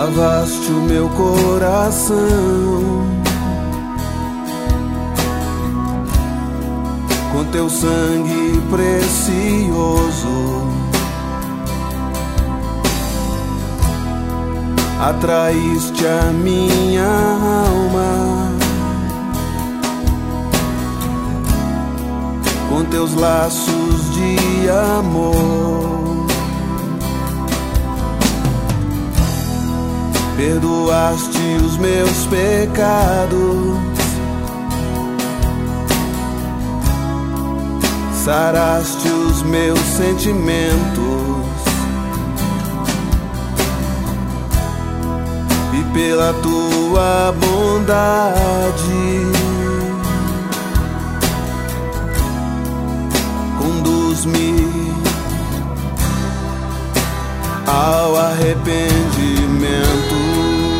lavaste o meu coração com teu sangue precioso. Atraíste a minha alma com teus laços de amor. Perdoaste os meus pecados, saraste os meus sentimentos, e pela tua bondade conduz-me ao arrependimento.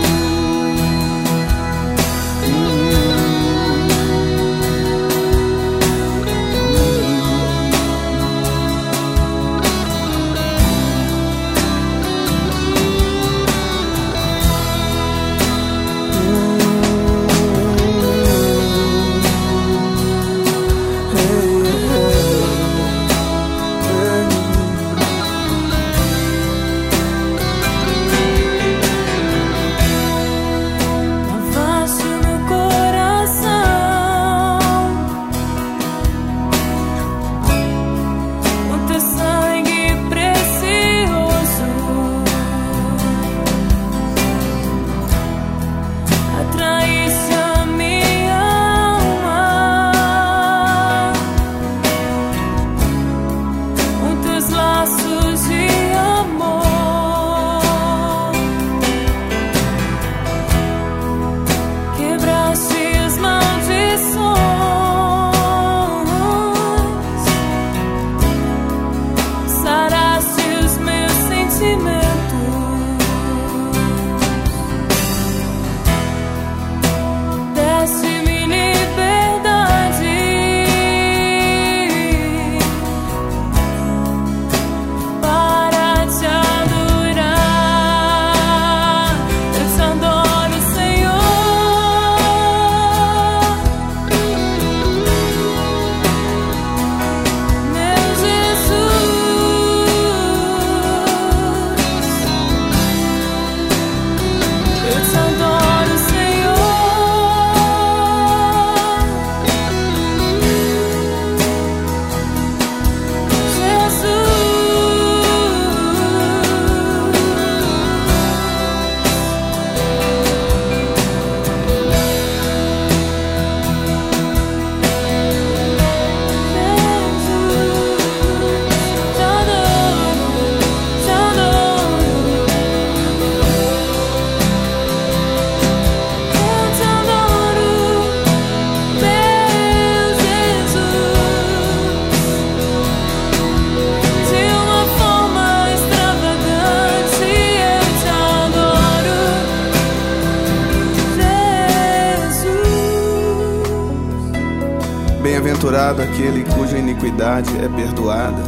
Bem-aventurado aquele cuja iniquidade é perdoada.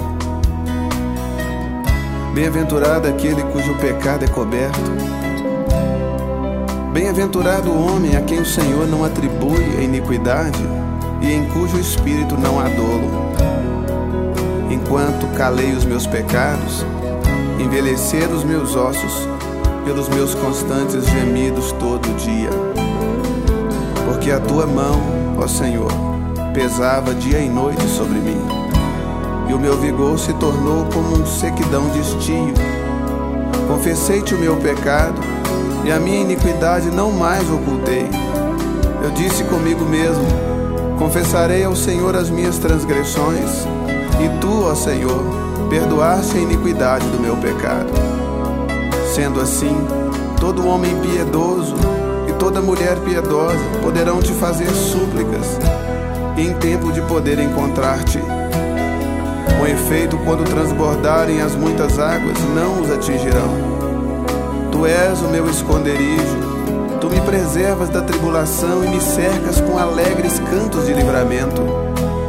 Bem-aventurado aquele cujo pecado é coberto. Bem-aventurado o homem a quem o Senhor não atribui a iniquidade e em cujo espírito não há dolo. Enquanto calei os meus pecados, envelheceram os meus ossos pelos meus constantes gemidos todo dia. Porque a tua mão, ó Senhor, pesava dia e noite sobre mim, e o meu vigor se tornou como um sequidão de estio. Confessei-te o meu pecado, e a minha iniquidade não mais ocultei. Eu disse comigo mesmo: confessarei ao Senhor as minhas transgressões, e tu, ó Senhor, perdoaste a iniquidade do meu pecado. Sendo assim, todo homem piedoso e toda mulher piedosa poderão te fazer súplicas, em tempo de poder encontrar-te. Com efeito, quando transbordarem as muitas águas, não os atingirão. Tu és o meu esconderijo, tu me preservas da tribulação e me cercas com alegres cantos de livramento.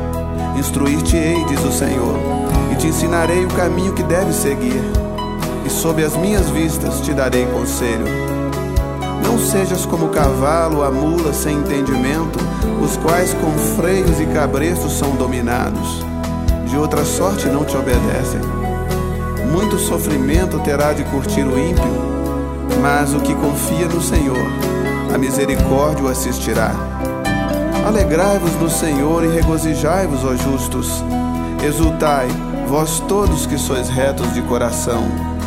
Instruir-te-ei, diz o Senhor, e te ensinarei o caminho que deves seguir. sob as minhas vistas te darei conselho. Não sejas como o cavalo, a mula sem entendimento, os quais com freios e cabrestos são dominados. De outra sorte não te obedecem. Muito sofrimento terá de curtir o ímpio, mas o que confia no Senhor, a misericórdia o assistirá. Alegrai-vos no Senhor e regozijai-vos, ó justos. Exultai, vós todos que sois retos de coração.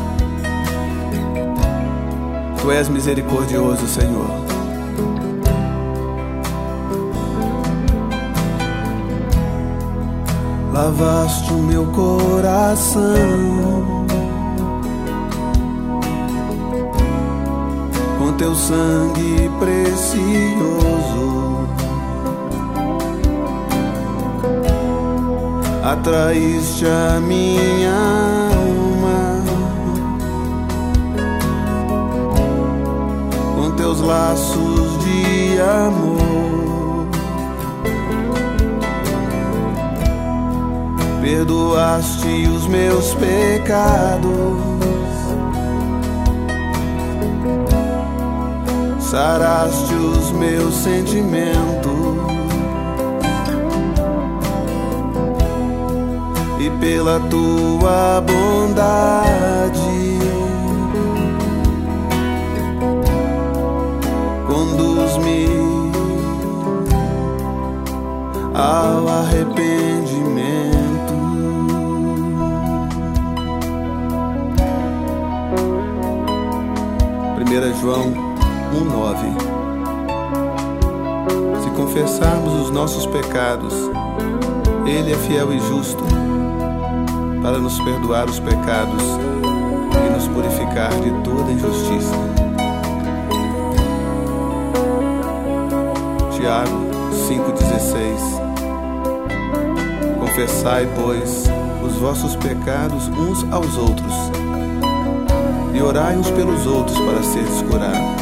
Tu és misericordioso, Senhor. Lavaste o meu coração com teu sangue precioso. Atraíste a minha alma com teus laços de amor. Perdoaste os meus pecados, saraste os meus sentimentos, e pela tua bondade conduz-me ao arrependimento. 1 João 1:9. Se confessarmos os nossos pecados, Ele é fiel e justo para nos perdoar os pecados e nos purificar de toda injustiça. Tiago 5:16. Confessai, pois, os vossos pecados uns aos outros e orai uns pelos outros para seres curados.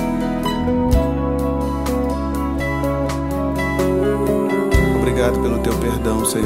Obrigado pelo teu perdão, Senhor,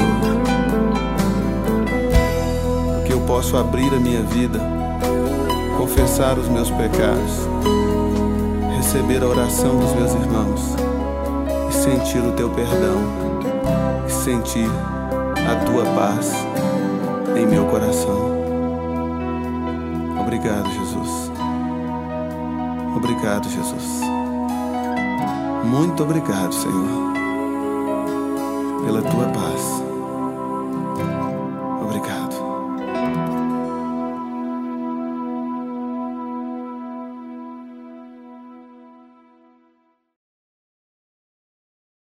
porque eu posso abrir a minha vida, confessar os meus pecados, receber a oração dos meus irmãos e sentir o teu perdão e sentir a tua paz em meu coração. Obrigado, Jesus. Obrigado, Jesus. Muito obrigado, Senhor, pela tua paz.